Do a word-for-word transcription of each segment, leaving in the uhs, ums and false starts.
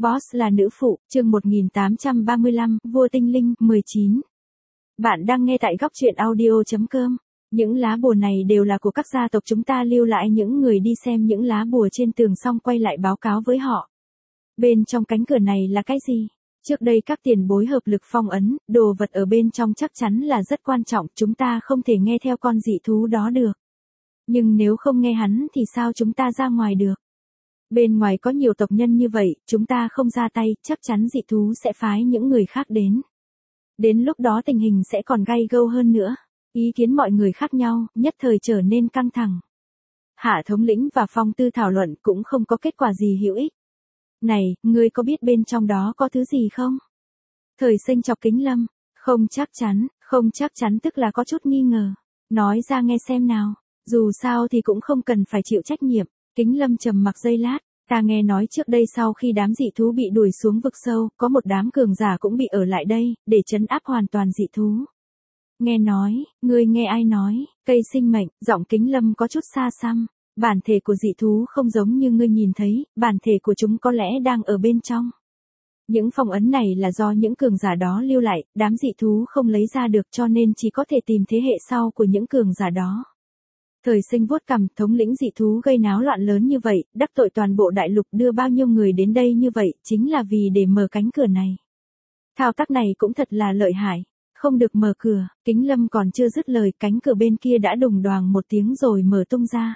Boss là nữ phụ, chương một nghìn tám trăm ba mươi lăm, vua tinh linh, mười chín. Bạn đang nghe tại góc truyện audio chấm com. Những lá bùa này đều là của các gia tộc chúng ta lưu lại, những người đi xem những lá bùa trên tường xong quay lại báo cáo với họ. Bên trong cánh cửa này là cái gì? Trước đây các tiền bối hợp lực phong ấn, đồ vật ở bên trong chắc chắn là rất quan trọng, chúng ta không thể nghe theo con dị thú đó được. Nhưng nếu không nghe hắn thì sao chúng ta ra ngoài được? Bên ngoài có nhiều tộc nhân như vậy, chúng ta không ra tay, chắc chắn dị thú sẽ phái những người khác đến. Đến lúc đó tình hình sẽ còn gay gâu hơn nữa. Ý kiến mọi người khác nhau, nhất thời trở nên căng thẳng. Hạ thống lĩnh và Phong Tư thảo luận cũng không có kết quả gì hữu ích. Này, ngươi có biết bên trong đó có thứ gì không? Thời Sinh chọc Kính Lâm, không chắc chắn, không chắc chắn tức là có chút nghi ngờ. Nói ra nghe xem nào, dù sao thì cũng không cần phải chịu trách nhiệm. Kính Lâm trầm mặc giây lát, ta nghe nói trước đây sau khi đám dị thú bị đuổi xuống vực sâu, có một đám cường giả cũng bị ở lại đây, để trấn áp hoàn toàn dị thú. Nghe nói, ngươi nghe ai nói, cây sinh mệnh, giọng Kính Lâm có chút xa xăm, bản thể của dị thú không giống như ngươi nhìn thấy, bản thể của chúng có lẽ đang ở bên trong. Những phong ấn này là do những cường giả đó lưu lại, đám dị thú không lấy ra được cho nên chỉ có thể tìm thế hệ sau của những cường giả đó. Thời Sinh vuốt cằm, thống lĩnh dị thú gây náo loạn lớn như vậy, đắc tội toàn bộ đại lục, đưa bao nhiêu người đến đây như vậy, chính là vì để mở cánh cửa này. Thao tác này cũng thật là lợi hại, không được mở cửa. Kính Lâm còn chưa dứt lời, cánh cửa bên kia đã đùng đoàng một tiếng rồi mở tung ra.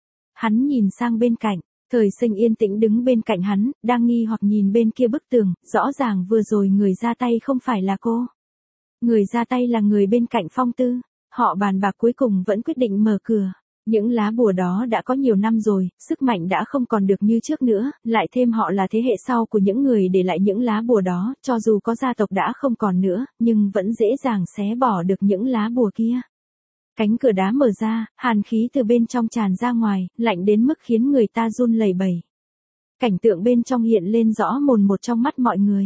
Hắn nhìn sang bên cạnh, Thời Sinh yên tĩnh đứng bên cạnh hắn, đang nghi hoặc nhìn bên kia bức tường, rõ ràng vừa rồi người ra tay không phải là cô. Người ra tay là người bên cạnh Phong Tư. Họ bàn bạc cuối cùng vẫn quyết định mở cửa. Những lá bùa đó đã có nhiều năm rồi, sức mạnh đã không còn được như trước nữa, lại thêm họ là thế hệ sau của những người để lại những lá bùa đó, cho dù có gia tộc đã không còn nữa, nhưng vẫn dễ dàng xé bỏ được những lá bùa kia. Cánh cửa đá mở ra, hàn khí từ bên trong tràn ra ngoài, lạnh đến mức khiến người ta run lẩy bẩy. Cảnh tượng bên trong hiện lên rõ mồn một trong mắt mọi người.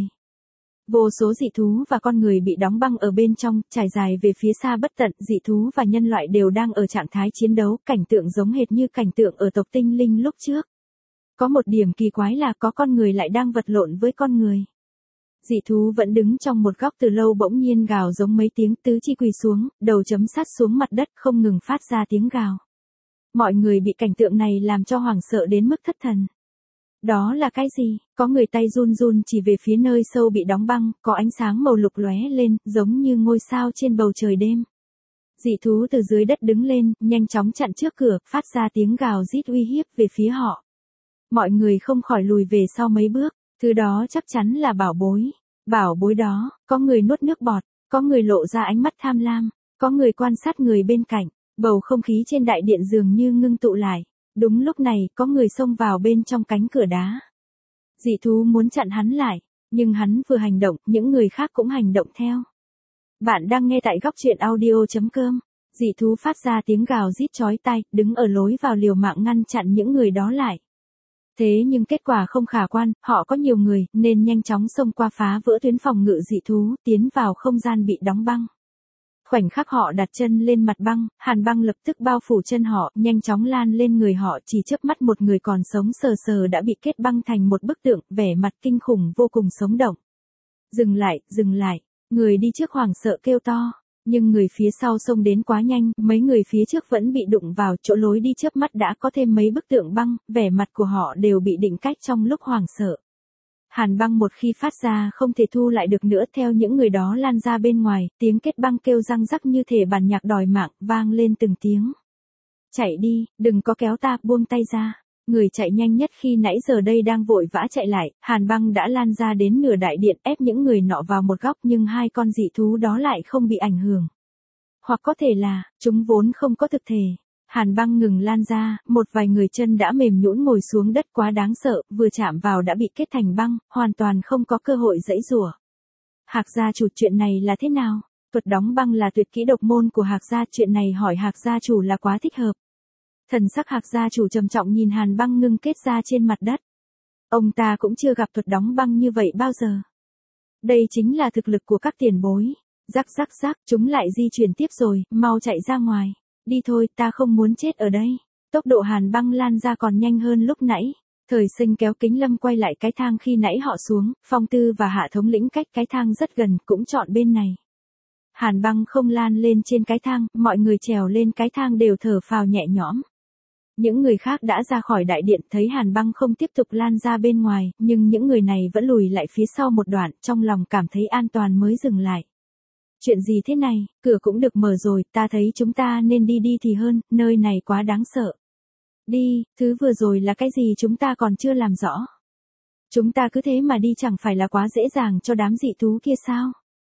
Vô số dị thú và con người bị đóng băng ở bên trong, trải dài về phía xa bất tận, dị thú và nhân loại đều đang ở trạng thái chiến đấu, cảnh tượng giống hệt như cảnh tượng ở tộc tinh linh lúc trước. Có một điểm kỳ quái là có con người lại đang vật lộn với con người. Dị thú vẫn đứng trong một góc từ lâu bỗng nhiên gào giống mấy tiếng, tứ chi quỳ xuống, đầu chấm sát xuống mặt đất không ngừng phát ra tiếng gào. Mọi người bị cảnh tượng này làm cho hoảng sợ đến mức thất thần. Đó là cái gì? Có người tay run run chỉ về phía nơi sâu bị đóng băng, có ánh sáng màu lục lóe lên, giống như ngôi sao trên bầu trời đêm. Dị thú từ dưới đất đứng lên, nhanh chóng chặn trước cửa, phát ra tiếng gào rít uy hiếp về phía họ. Mọi người không khỏi lùi về sau mấy bước, thứ đó chắc chắn là bảo bối. Bảo bối đó, có người nuốt nước bọt, có người lộ ra ánh mắt tham lam, có người quan sát người bên cạnh, bầu không khí trên đại điện dường như ngưng tụ lại. Đúng lúc này, có người xông vào bên trong cánh cửa đá. Dị thú muốn chặn hắn lại, nhưng hắn vừa hành động, những người khác cũng hành động theo. Bạn đang nghe tại góc truyện audio chấm com. Dị thú phát ra tiếng gào rít chói tai, đứng ở lối vào liều mạng ngăn chặn những người đó lại. Thế nhưng kết quả không khả quan, họ có nhiều người, nên nhanh chóng xông qua phá vỡ tuyến phòng ngự dị thú, tiến vào không gian bị đóng băng. Khoảnh khắc họ đặt chân lên mặt băng, hàn băng lập tức bao phủ chân họ, nhanh chóng lan lên người họ, chỉ chớp mắt một người còn sống sờ sờ đã bị kết băng thành một bức tượng, vẻ mặt kinh khủng vô cùng sống động. Dừng lại, dừng lại, người đi trước hoảng sợ kêu to, nhưng người phía sau xông đến quá nhanh, mấy người phía trước vẫn bị đụng vào, chỗ lối đi chớp mắt đã có thêm mấy bức tượng băng, vẻ mặt của họ đều bị định cách trong lúc hoảng sợ. Hàn băng một khi phát ra không thể thu lại được nữa, theo những người đó lan ra bên ngoài, tiếng kết băng kêu răng rắc như thể bản nhạc đòi mạng, vang lên từng tiếng. Chạy đi, đừng có kéo ta, buông tay ra. Người chạy nhanh nhất khi nãy giờ đây đang vội vã chạy lại, hàn băng đã lan ra đến nửa đại điện, ép những người nọ vào một góc, nhưng hai con dị thú đó lại không bị ảnh hưởng. Hoặc có thể là, chúng vốn không có thực thể. Hàn băng ngừng lan ra, một vài người chân đã mềm nhũn ngồi xuống đất, quá đáng sợ, vừa chạm vào đã bị kết thành băng, hoàn toàn không có cơ hội giãy giụa. Hạc gia chủ, chuyện này là thế nào? Thuật đóng băng là tuyệt kỹ độc môn của Hạc gia, chuyện này hỏi Hạc gia chủ là quá thích hợp. Thần sắc Hạc gia chủ trầm trọng nhìn hàn băng ngưng kết ra trên mặt đất. Ông ta cũng chưa gặp thuật đóng băng như vậy bao giờ. Đây chính là thực lực của các tiền bối. Rắc rắc rắc, chúng lại di chuyển tiếp rồi, mau chạy ra ngoài. Đi thôi, ta không muốn chết ở đây. Tốc độ hàn băng lan ra còn nhanh hơn lúc nãy. Thời Sinh kéo Kính Lâm quay lại cái thang khi nãy họ xuống, Phong Tư và Hạ thống lĩnh cách cái thang rất gần, cũng chọn bên này. Hàn Băng không lan lên trên cái thang, mọi người trèo lên cái thang đều thở phào nhẹ nhõm. Những người khác đã ra khỏi đại điện, thấy Hàn Băng không tiếp tục lan ra bên ngoài, nhưng những người này vẫn lùi lại phía sau một đoạn, trong lòng cảm thấy an toàn mới dừng lại. Chuyện gì thế này, cửa cũng được mở rồi, ta thấy chúng ta nên đi đi thì hơn, nơi này quá đáng sợ. Đi, thứ vừa rồi là cái gì chúng ta còn chưa làm rõ. Chúng ta cứ thế mà đi chẳng phải là quá dễ dàng cho đám dị thú kia sao?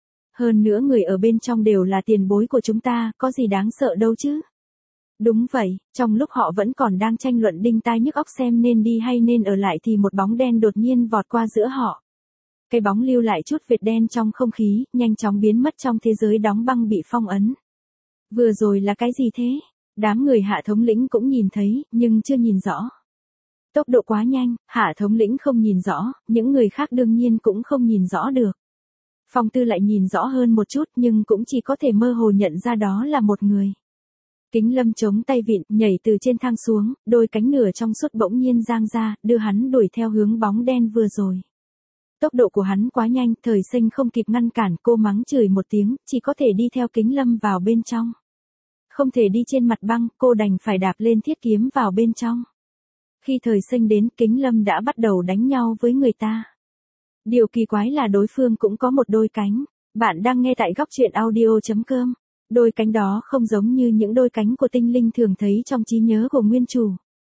Hơn nữa người ở bên trong đều là tiền bối của chúng ta, có gì đáng sợ đâu chứ? Đúng vậy, trong lúc họ vẫn còn đang tranh luận đinh tai nhức óc xem nên đi hay nên ở lại thì một bóng đen đột nhiên vọt qua giữa họ. Cái bóng lưu lại chút vệt đen trong không khí, nhanh chóng biến mất trong thế giới đóng băng bị phong ấn. Vừa rồi là cái gì thế? Đám người Hạ thống lĩnh cũng nhìn thấy, nhưng chưa nhìn rõ. Tốc độ quá nhanh, Hạ thống lĩnh không nhìn rõ, những người khác đương nhiên cũng không nhìn rõ được. Phong Tư lại nhìn rõ hơn một chút nhưng cũng chỉ có thể mơ hồ nhận ra đó là một người. Kính Lâm chống tay vịn, nhảy từ trên thang xuống, đôi cánh nửa trong suốt bỗng nhiên giang ra, đưa hắn đuổi theo hướng bóng đen vừa rồi. Tốc độ của hắn quá nhanh, Thời Sinh không kịp ngăn cản, cô mắng chửi một tiếng, chỉ có thể đi theo Kính Lâm vào bên trong. Không thể đi trên mặt băng, cô đành phải đạp lên thiết kiếm vào bên trong. Khi Thời Sinh đến, Kính Lâm đã bắt đầu đánh nhau với người ta. Điều kỳ quái là đối phương cũng có một đôi cánh. Bạn đang nghe tại góc truyện audio chấm com. Đôi cánh đó không giống như những đôi cánh của tinh linh thường thấy trong trí nhớ của nguyên chủ.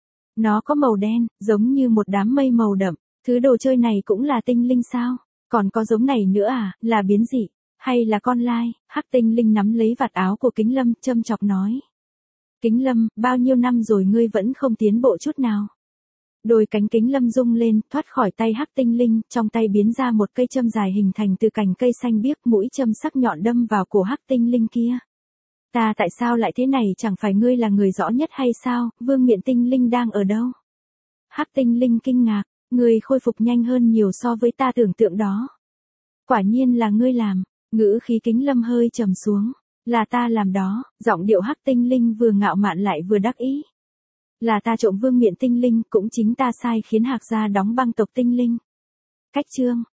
Nó có màu đen, giống như một đám mây màu đậm. Thứ đồ chơi này cũng là tinh linh sao? Còn có giống này nữa à, là biến dị, hay là con lai? Hắc tinh linh nắm lấy vạt áo của Kính Lâm, châm chọc nói. Kính Lâm, bao nhiêu năm rồi ngươi vẫn không tiến bộ chút nào. Đôi cánh Kính Lâm rung lên, thoát khỏi tay Hắc tinh linh, trong tay biến ra một cây châm dài hình thành từ cành cây xanh biếc, mũi châm sắc nhọn đâm vào cổ Hắc tinh linh kia. Ta tại sao lại thế này, chẳng phải ngươi là người rõ nhất hay sao, vương miện tinh linh đang ở đâu? Hắc tinh linh kinh ngạc, ngươi khôi phục nhanh hơn nhiều so với ta tưởng tượng đó. Quả nhiên là ngươi làm, ngữ khí Kính Lâm hơi trầm xuống, là ta làm đó, giọng điệu Hắc tinh linh vừa ngạo mạn lại vừa đắc ý. Là ta trộm vương miện tinh linh, cũng chính ta sai khiến Hạc gia đóng băng tộc tinh linh. Cách chương